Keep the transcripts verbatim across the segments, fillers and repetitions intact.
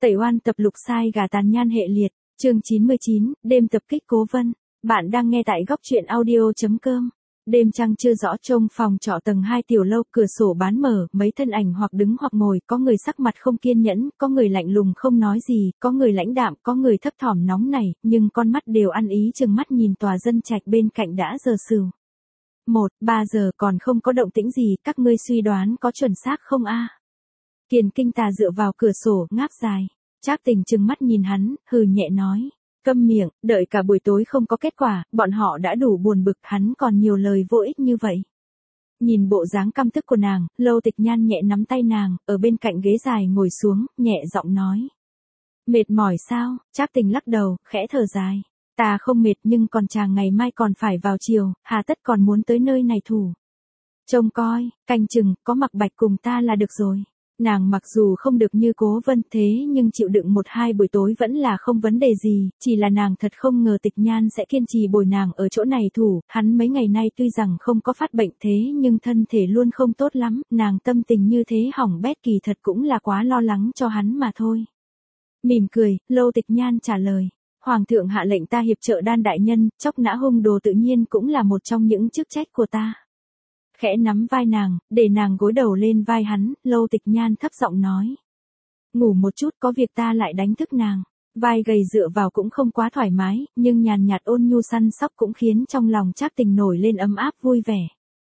Tẩy oan tập lục sai gà tàn nhan hệ liệt, chương chín mươi chín, đêm tập kích Cố Vân. Bạn đang nghe tại góc truyện audio chấm com. Đêm trăng chưa rõ trông phòng trọ tầng hai tiểu lâu, cửa sổ bán mở, mấy thân ảnh hoặc đứng hoặc ngồi, có người sắc mặt không kiên nhẫn, có người lạnh lùng không nói gì, có người lãnh đạm, có người thấp thỏm nóng nảy, nhưng con mắt đều ăn ý chừng mắt nhìn tòa dân trạch bên cạnh đã giờ sửu. Một, ba giờ còn không có động tĩnh gì, các ngươi suy đoán có chuẩn xác không a? Kiền Kinh Tà dựa vào cửa sổ, ngáp dài. Trác Tình trừng mắt nhìn hắn, hừ nhẹ nói. Câm miệng, đợi cả buổi tối không có kết quả, bọn họ đã đủ buồn bực, hắn còn nhiều lời vô ích như vậy. Nhìn bộ dáng căm tức của nàng, Lâu Tịch Nhan nhẹ nắm tay nàng, ở bên cạnh ghế dài ngồi xuống, nhẹ giọng nói. Mệt mỏi sao? Trác Tình lắc đầu, khẽ thở dài. Ta không mệt nhưng còn chàng ngày mai còn phải vào chiều, hà tất còn muốn tới nơi này thủ. Trông coi, canh chừng, có Mặc Bạch cùng ta là được rồi. Nàng mặc dù không được như Cố Vân thế nhưng chịu đựng một hai buổi tối vẫn là không vấn đề gì, chỉ là nàng thật không ngờ Tịch Nhan sẽ kiên trì bồi nàng ở chỗ này thủ, hắn mấy ngày nay tuy rằng không có phát bệnh thế nhưng thân thể luôn không tốt lắm, nàng tâm tình như thế hỏng bét kỳ thật cũng là quá lo lắng cho hắn mà thôi. Mỉm cười, Lâu Tịch Nhan trả lời, Hoàng thượng hạ lệnh ta hiệp trợ Đan đại nhân, chóc nã hung đồ tự nhiên cũng là một trong những chức trách của ta. Khẽ nắm vai nàng, để nàng gối đầu lên vai hắn, Lâu Tịch Nhan thấp giọng nói. Ngủ một chút có việc ta lại đánh thức nàng. Vai gầy dựa vào cũng không quá thoải mái, nhưng nhàn nhạt ôn nhu săn sóc cũng khiến trong lòng Trác Tình nổi lên ấm áp vui vẻ.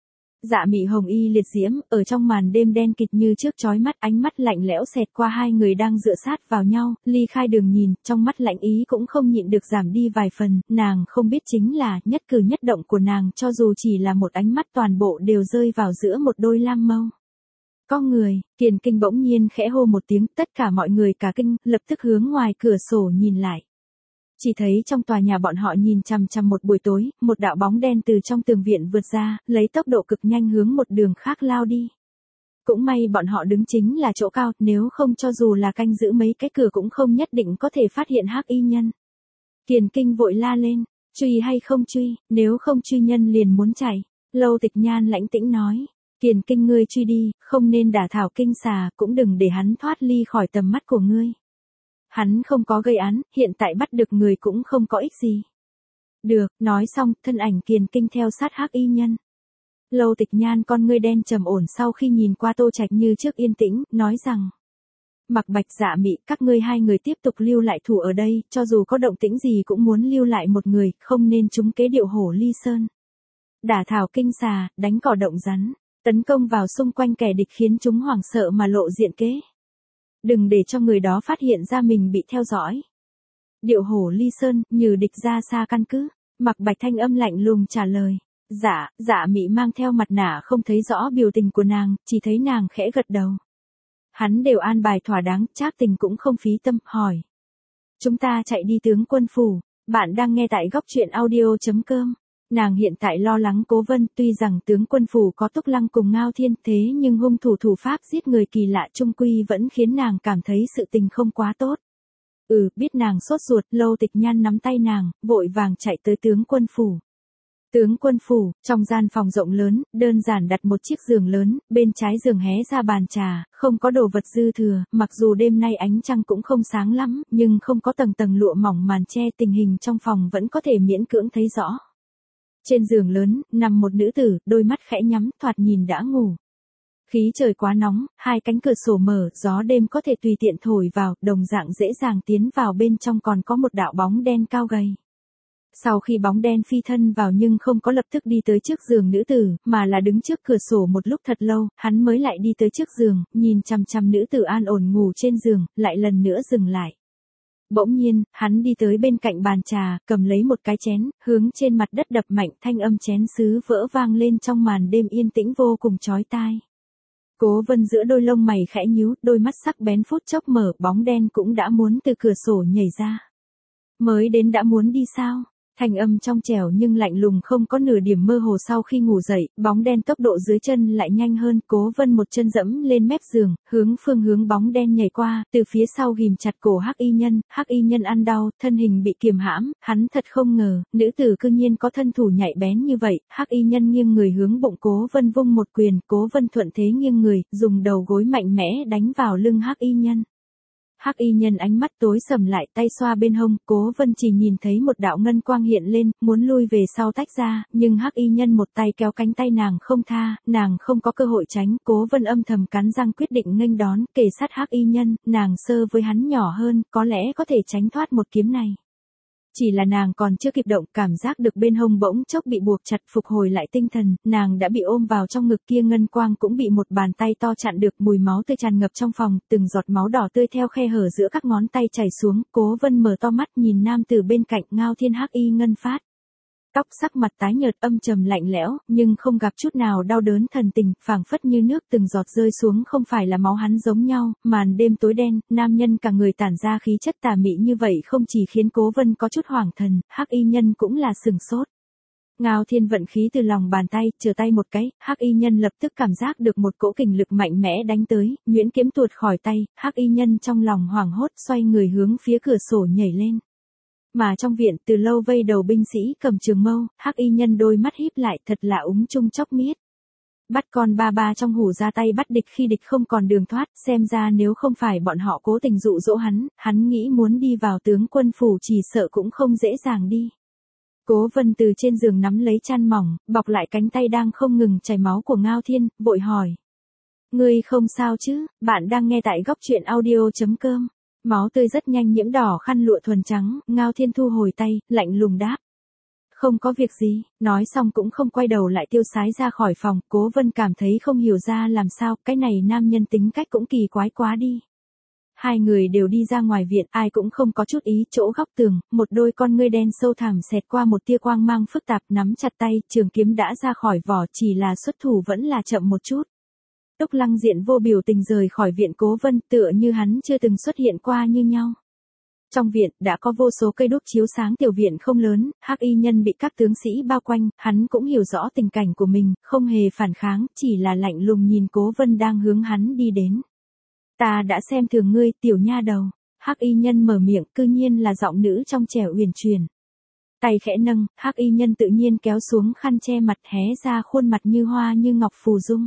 Dạ mị hồng y liệt diễm, ở trong màn đêm đen kịt như trước chói mắt, ánh mắt lạnh lẽo xẹt qua hai người đang dựa sát vào nhau, ly khai đường nhìn, trong mắt lạnh ý cũng không nhịn được giảm đi vài phần, nàng không biết chính là, nhất cử nhất động của nàng cho dù chỉ là một ánh mắt toàn bộ đều rơi vào giữa một đôi lam mâu. Có người, Kiền Kinh bỗng nhiên khẽ hô một tiếng, tất cả mọi người cả kinh, lập tức hướng ngoài cửa sổ nhìn lại. Chỉ thấy trong tòa nhà bọn họ nhìn chằm chằm một buổi tối, một đạo bóng đen từ trong tường viện vượt ra, lấy tốc độ cực nhanh hướng một đường khác lao đi. Cũng may bọn họ đứng chính là chỗ cao, nếu không cho dù là canh giữ mấy cái cửa cũng không nhất định có thể phát hiện hắc y nhân. Kiền Kinh vội la lên, truy hay không truy, nếu không truy nhân liền muốn chạy. Lâu Tịch Nhan lãnh tĩnh nói, Kiền Kinh ngươi truy đi, không nên đả thảo kinh xà, cũng đừng để hắn thoát ly khỏi tầm mắt của ngươi. Hắn không có gây án, hiện tại bắt được người cũng không có ích gì. Được, nói xong, thân ảnh Kiền Kinh theo sát hắc y nhân. Lâu Tịch Nhan con ngươi đen trầm ổn sau khi nhìn qua Tô Trạch như trước yên tĩnh, nói rằng. Mặc Bạch Dạ Mị, các ngươi hai người tiếp tục lưu lại thủ ở đây, cho dù có động tĩnh gì cũng muốn lưu lại một người, không nên trúng kế điệu hổ ly sơn. Đả thảo kinh xà, đánh cỏ động rắn, tấn công vào xung quanh kẻ địch khiến chúng hoảng sợ mà lộ diện kế. Đừng để cho người đó phát hiện ra mình bị theo dõi. Điệu hổ ly sơn, nhừ địch ra xa căn cứ. Mặc Bạch thanh âm lạnh lùng trả lời. Dạ, Dạ Mị mang theo mặt nạ không thấy rõ biểu tình của nàng, chỉ thấy nàng khẽ gật đầu. Hắn đều an bài thỏa đáng, Trác Tình cũng không phí tâm, hỏi. Chúng ta chạy đi tướng quân phủ, bạn đang nghe tại góc truyện audio chấm com. Nàng hiện tại lo lắng Cố Vân, tuy rằng tướng quân phủ có Túc Lăng cùng Ngao Thiên thế nhưng hung thủ thủ pháp giết người kỳ lạ trung quy vẫn khiến nàng cảm thấy sự tình không quá tốt. Ừ, biết nàng sốt ruột, Lâu Tịch Nhan nắm tay nàng, vội vàng chạy tới tướng quân phủ. Tướng quân phủ, trong gian phòng rộng lớn, đơn giản đặt một chiếc giường lớn, bên trái giường hé ra bàn trà, không có đồ vật dư thừa, mặc dù đêm nay ánh trăng cũng không sáng lắm, nhưng không có tầng tầng lụa mỏng màn che, tình hình trong phòng vẫn có thể miễn cưỡng thấy rõ. Trên giường lớn, nằm một nữ tử, đôi mắt khẽ nhắm, thoạt nhìn đã ngủ. Khí trời quá nóng, hai cánh cửa sổ mở, gió đêm có thể tùy tiện thổi vào, đồng dạng dễ dàng tiến vào bên trong còn có một đạo bóng đen cao gầy. Sau khi bóng đen phi thân vào nhưng không có lập tức đi tới trước giường nữ tử, mà là đứng trước cửa sổ một lúc thật lâu, hắn mới lại đi tới trước giường, nhìn chằm chằm nữ tử an ổn ngủ trên giường, lại lần nữa dừng lại. Bỗng nhiên, hắn đi tới bên cạnh bàn trà, cầm lấy một cái chén, hướng trên mặt đất đập mạnh, thanh âm chén sứ vỡ vang lên trong màn đêm yên tĩnh vô cùng chói tai. Cố Vân giữa đôi lông mày khẽ nhíu, đôi mắt sắc bén phút chốc mở, bóng đen cũng đã muốn từ cửa sổ nhảy ra. Mới đến đã muốn đi sao? Thanh âm trong trẻo nhưng lạnh lùng không có nửa điểm mơ hồ. Sau khi ngủ dậy, bóng đen tốc độ dưới chân lại nhanh hơn, Cố Vân một chân dẫm lên mép giường, hướng phương hướng bóng đen nhảy qua, từ phía sau ghim chặt cổ hắc y nhân, hắc y nhân ăn đau, thân hình bị kiềm hãm, hắn thật không ngờ, nữ tử cư nhiên có thân thủ nhạy bén như vậy, hắc y nhân nghiêng người hướng bụng Cố Vân vung một quyền, Cố Vân thuận thế nghiêng người, dùng đầu gối mạnh mẽ đánh vào lưng hắc y nhân. Hắc y nhân ánh mắt tối sầm lại, tay xoa bên hông, Cố Vân chỉ nhìn thấy một đạo ngân quang hiện lên, muốn lui về sau tách ra, nhưng Hắc y nhân một tay kéo cánh tay nàng không tha, nàng không có cơ hội tránh, Cố Vân âm thầm cắn răng quyết định nghênh đón, kề sát Hắc y nhân, nàng sơ với hắn nhỏ hơn, có lẽ có thể tránh thoát một kiếm này. Chỉ là nàng còn chưa kịp động, cảm giác được bên hông bỗng chốc bị buộc chặt, phục hồi lại tinh thần, nàng đã bị ôm vào trong ngực kia, ngân quang cũng bị một bàn tay to chặn được, mùi máu tươi tràn ngập trong phòng, từng giọt máu đỏ tươi theo khe hở giữa các ngón tay chảy xuống, Cố Vân mở to mắt nhìn nam từ bên cạnh, Ngao Thiên Hắc y ngân phát. Tóc sắc mặt tái nhợt âm trầm lạnh lẽo, nhưng không gặp chút nào đau đớn thần tình, phảng phất như nước từng giọt rơi xuống, không phải là máu hắn giống nhau, màn đêm tối đen, nam nhân cả người tản ra khí chất tà mị như vậy không chỉ khiến Cố Vân có chút hoảng thần, Hắc y nhân cũng là sừng sốt. Ngao Thiên vận khí từ lòng bàn tay, trở tay một cái, Hắc y nhân lập tức cảm giác được một cỗ kình lực mạnh mẽ đánh tới, nhuyễn kiếm tuột khỏi tay, Hắc y nhân trong lòng hoảng hốt xoay người hướng phía cửa sổ nhảy lên. Mà trong viện từ lâu vây đầu binh sĩ cầm trường mâu, Hắc y nhân đôi mắt híp lại, thật là úng chung chốc miết. Bắt con ba ba trong hủ ra tay bắt địch khi địch không còn đường thoát, xem ra nếu không phải bọn họ cố tình dụ dỗ hắn, hắn nghĩ muốn đi vào tướng quân phủ chỉ sợ cũng không dễ dàng đi. Cố Vân từ trên giường nắm lấy chăn mỏng, bọc lại cánh tay đang không ngừng chảy máu của Ngao Thiên, vội hỏi. Ngươi không sao chứ, bạn đang nghe tại góc truyện audio chấm com. Máu tươi rất nhanh nhiễm đỏ khăn lụa thuần trắng, Ngao Thiên thu hồi tay, lạnh lùng đáp. Không có việc gì, nói xong cũng không quay đầu lại tiêu sái ra khỏi phòng, Cố Vân cảm thấy không hiểu ra làm sao, cái này nam nhân tính cách cũng kỳ quái quá đi. Hai người đều đi ra ngoài viện, ai cũng không có chút ý, chỗ góc tường, một đôi con ngươi đen sâu thẳm xẹt qua một tia quang mang phức tạp, nắm chặt tay, trường kiếm đã ra khỏi vỏ, chỉ là xuất thủ vẫn là chậm một chút. Túc Lăng diện vô biểu tình rời khỏi viện Cố Vân, tựa như hắn chưa từng xuất hiện qua như nhau. Trong viện, đã có vô số cây đuốc chiếu sáng tiểu viện không lớn, Hắc y nhân bị các tướng sĩ bao quanh, hắn cũng hiểu rõ tình cảnh của mình, không hề phản kháng, chỉ là lạnh lùng nhìn Cố Vân đang hướng hắn đi đến. Ta đã xem thường ngươi, tiểu nha đầu. Hắc y nhân mở miệng, cư nhiên là giọng nữ trong trẻo uyển chuyển. Tay khẽ nâng, Hắc y nhân tự nhiên kéo xuống khăn che mặt, hé ra khuôn mặt như hoa như ngọc phù dung.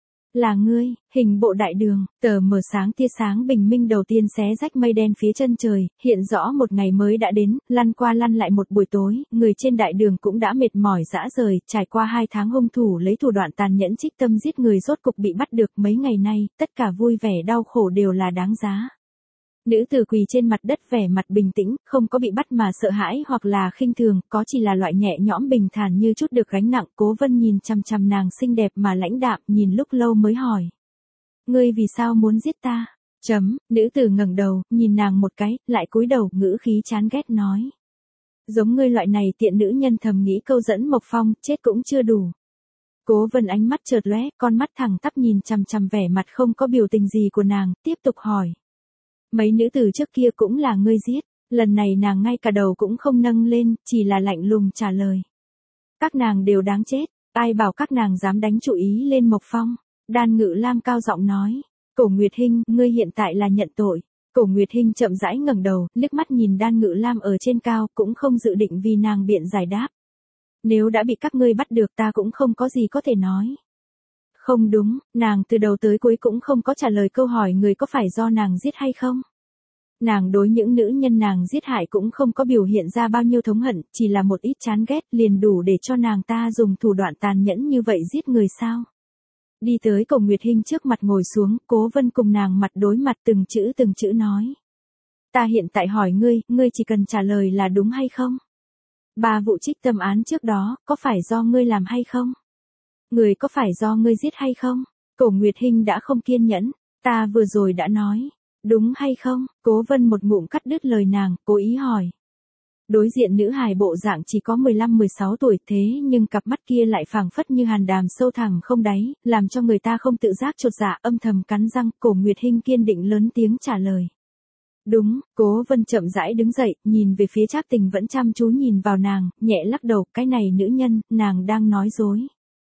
Là ngươi, hình bộ đại đường, tờ mờ sáng tia sáng bình minh đầu tiên xé rách mây đen phía chân trời, hiện rõ một ngày mới đã đến, lăn qua lăn lại một buổi tối, người trên đại đường cũng đã mệt mỏi rã rời, trải qua hai tháng hung thủ lấy thủ đoạn tàn nhẫn trích tâm giết người rốt cục bị bắt được, mấy ngày nay, tất cả vui vẻ đau khổ đều là đáng giá. Nữ tử quỳ trên mặt đất vẻ mặt bình tĩnh, không có bị bắt mà sợ hãi hoặc là khinh thường, có chỉ là loại nhẹ nhõm bình thản như chút được gánh nặng. Cố Vân nhìn chằm chằm nàng xinh đẹp mà lãnh đạm, nhìn lúc lâu mới hỏi. Ngươi vì sao muốn giết ta? Chấm, nữ tử ngẩng đầu, nhìn nàng một cái, lại cúi đầu, ngữ khí chán ghét nói. Giống ngươi loại này tiện nữ nhân thầm nghĩ câu dẫn Mộc Phong, chết cũng chưa đủ. Cố Vân ánh mắt chợt lóe, con mắt thẳng tắp nhìn chằm chằm vẻ mặt không có biểu tình gì của nàng, tiếp tục hỏi. Mấy nữ tử trước kia cũng là ngươi giết, lần này nàng ngay cả đầu cũng không nâng lên, chỉ là lạnh lùng trả lời. Các nàng đều đáng chết, ai bảo các nàng dám đánh chủ ý lên Mộc Phong. Đan Ngự Lam cao giọng nói, Cổ Nguyệt Hinh, ngươi hiện tại là nhận tội. Cổ Nguyệt Hinh chậm rãi ngẩng đầu, liếc mắt nhìn Đan Ngự Lam ở trên cao, cũng không dự định vì nàng biện giải đáp. Nếu đã bị các ngươi bắt được ta cũng không có gì có thể nói. Không đúng, nàng từ đầu tới cuối cũng không có trả lời câu hỏi người có phải do nàng giết hay không. Nàng đối những nữ nhân nàng giết hại cũng không có biểu hiện ra bao nhiêu thống hận, chỉ là một ít chán ghét liền đủ để cho nàng ta dùng thủ đoạn tàn nhẫn như vậy giết người sao. Đi tới Cổ Nguyệt Hinh trước mặt ngồi xuống, Cố Vân cùng nàng mặt đối mặt từng chữ từng chữ nói. Ta hiện tại hỏi ngươi, ngươi chỉ cần trả lời là đúng hay không. Ba vụ trích tâm án trước đó, có phải do ngươi làm hay không? Người có phải do ngươi giết hay không? Cổ Nguyệt Hinh đã không kiên nhẫn, ta vừa rồi đã nói, đúng hay không? Cố Vân một ngụm cắt đứt lời nàng, cố ý hỏi. Đối diện nữ hài bộ dạng chỉ có mười lăm mười sáu tuổi thế nhưng cặp mắt kia lại phảng phất như hàn đàm sâu thẳm không đáy, làm cho người ta không tự giác chột dạ, âm thầm cắn răng. Cổ Nguyệt Hinh kiên định lớn tiếng trả lời. Đúng, Cố Vân chậm rãi đứng dậy, nhìn về phía Trác Tình vẫn chăm chú nhìn vào nàng, nhẹ lắc đầu, cái này nữ nhân, nàng đang nói dối.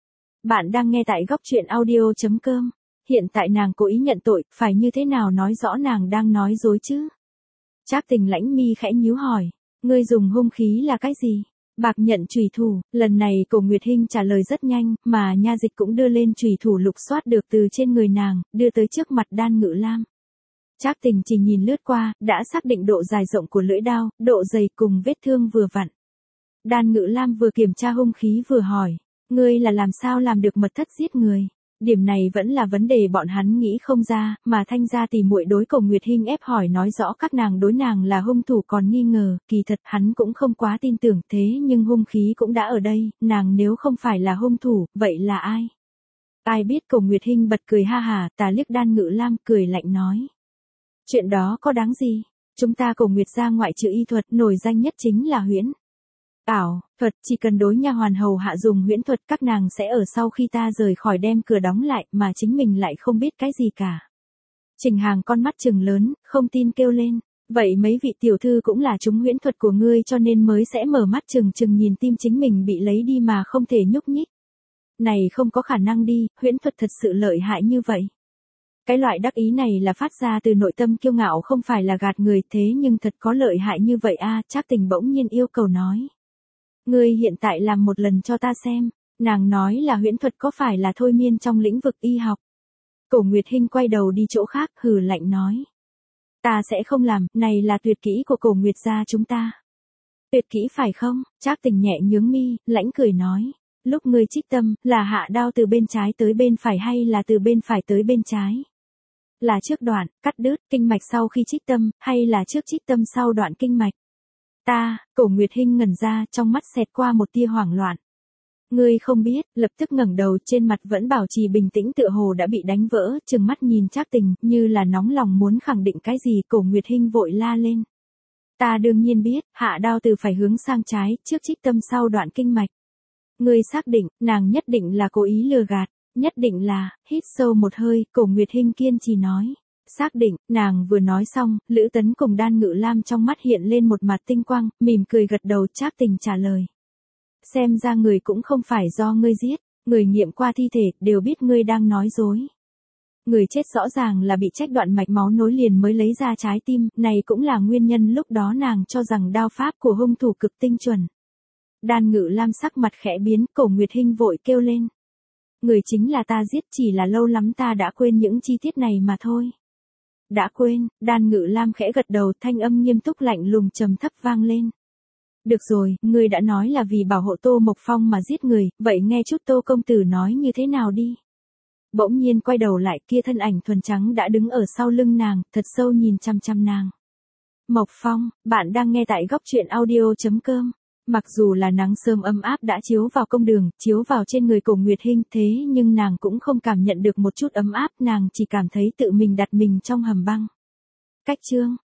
Bạn đang nghe tại góc truyện audio chấm com. Hiện tại nàng cố ý nhận tội, phải như thế nào nói rõ nàng đang nói dối chứ? Trác Tình lãnh mi khẽ nhíu hỏi, ngươi dùng hung khí là cái gì? Bạc nhận chùy thủ, lần này Cổ Nguyệt Hinh trả lời rất nhanh, mà nha dịch cũng đưa lên chùy thủ lục soát được từ trên người nàng, đưa tới trước mặt Đan Ngự Lam. Trác Tình chỉ nhìn lướt qua, đã xác định độ dài rộng của lưỡi đao, độ dày cùng vết thương vừa vặn. Đan Ngự Lam vừa kiểm tra hung khí vừa hỏi, ngươi là làm sao làm được mật thất giết người? Điểm này vẫn là vấn đề bọn hắn nghĩ không ra, mà Thanh gia tỷ muội đối Cổ Nguyệt Hinh ép hỏi nói rõ các nàng đối nàng là hung thủ còn nghi ngờ, kỳ thật hắn cũng không quá tin tưởng, thế nhưng hung khí cũng đã ở đây, nàng nếu không phải là hung thủ, vậy là ai? Ai biết. Cổ Nguyệt Hinh bật cười ha hà, tà liếc Đan Ngự Lam, cười lạnh nói. Chuyện đó có đáng gì? Chúng ta Cổ Nguyệt gia ngoại trừ y thuật, nổi danh nhất chính là huyễn ảo thuật, chỉ cần đối nha hoàn hầu hạ dùng huyễn thuật, các nàng sẽ ở sau khi ta rời khỏi đem cửa đóng lại, mà chính mình lại không biết cái gì cả. Trình Hàng con mắt trừng lớn, không tin kêu lên, vậy mấy vị tiểu thư cũng là chúng huyễn thuật của ngươi cho nên mới sẽ mở mắt trừng trừng nhìn tim chính mình bị lấy đi mà không thể nhúc nhích. Này không có khả năng đi, huyễn thuật thật sự lợi hại như vậy. Cái loại đắc ý này là phát ra từ nội tâm kiêu ngạo không phải là gạt người, thế nhưng thật có lợi hại như vậy a. Trác Tình bỗng nhiên yêu cầu nói. Ngươi hiện tại làm một lần cho ta xem, nàng nói là huyễn thuật có phải là thôi miên trong lĩnh vực y học. Cổ Nguyệt Hinh quay đầu đi chỗ khác, hừ lạnh nói. Ta sẽ không làm, này là tuyệt kỹ của Cổ Nguyệt gia chúng ta. Tuyệt kỹ phải không? Trác Tình nhẹ nhướng mi, lãnh cười nói. Lúc ngươi trích tâm, là hạ đao từ bên trái tới bên phải hay là từ bên phải tới bên trái? Là trước đoạn, cắt đứt, kinh mạch sau khi trích tâm, hay là trước trích tâm sau đoạn kinh mạch? Ta, Cổ Nguyệt Hinh ngẩn ra, trong mắt xẹt qua một tia hoảng loạn. Ngươi không biết, lập tức ngẩng đầu, trên mặt vẫn bảo trì bình tĩnh tựa hồ đã bị đánh vỡ, trừng mắt nhìn Trác Tình, như là nóng lòng muốn khẳng định cái gì. Cổ Nguyệt Hinh vội la lên. Ta đương nhiên biết, hạ đao từ phải hướng sang trái, trước trích tâm sau đoạn kinh mạch. Ngươi xác định, nàng nhất định là cố ý lừa gạt, nhất định là, hít sâu một hơi, Cổ Nguyệt Hinh kiên trì nói. Xác định, nàng vừa nói xong, Lữ Tấn cùng Đan Ngự Lam trong mắt hiện lên một mặt tinh quang, mỉm cười gật đầu. Trác Tình trả lời. Xem ra người cũng không phải do ngươi giết, người nghiệm qua thi thể, đều biết ngươi đang nói dối. Người chết rõ ràng là bị trách đoạn mạch máu nối liền mới lấy ra trái tim, này cũng là nguyên nhân lúc đó nàng cho rằng đao pháp của hung thủ cực tinh chuẩn. Đan Ngự Lam sắc mặt khẽ biến, Cổ Nguyệt Hinh vội kêu lên. Người chính là ta giết, chỉ là lâu lắm ta đã quên những chi tiết này mà thôi. Đã quên. Đan Ngự Lam khẽ gật đầu, thanh âm nghiêm túc lạnh lùng trầm thấp vang lên. Được rồi, ngươi đã nói là vì bảo hộ Tô Mộc Phong mà giết người, vậy nghe chút Tô công tử nói như thế nào đi. Bỗng nhiên quay đầu lại, kia thân ảnh thuần trắng đã đứng ở sau lưng nàng, thật sâu nhìn chăm chăm nàng. Mộc Phong, bạn đang nghe tại góc truyện audio chấm com. Mặc dù là nắng sớm ấm áp đã chiếu vào công đường, chiếu vào trên người Cổ Nguyệt Hinh, thế nhưng nàng cũng không cảm nhận được một chút ấm áp, nàng chỉ cảm thấy tự mình đặt mình trong hầm băng. Cách chương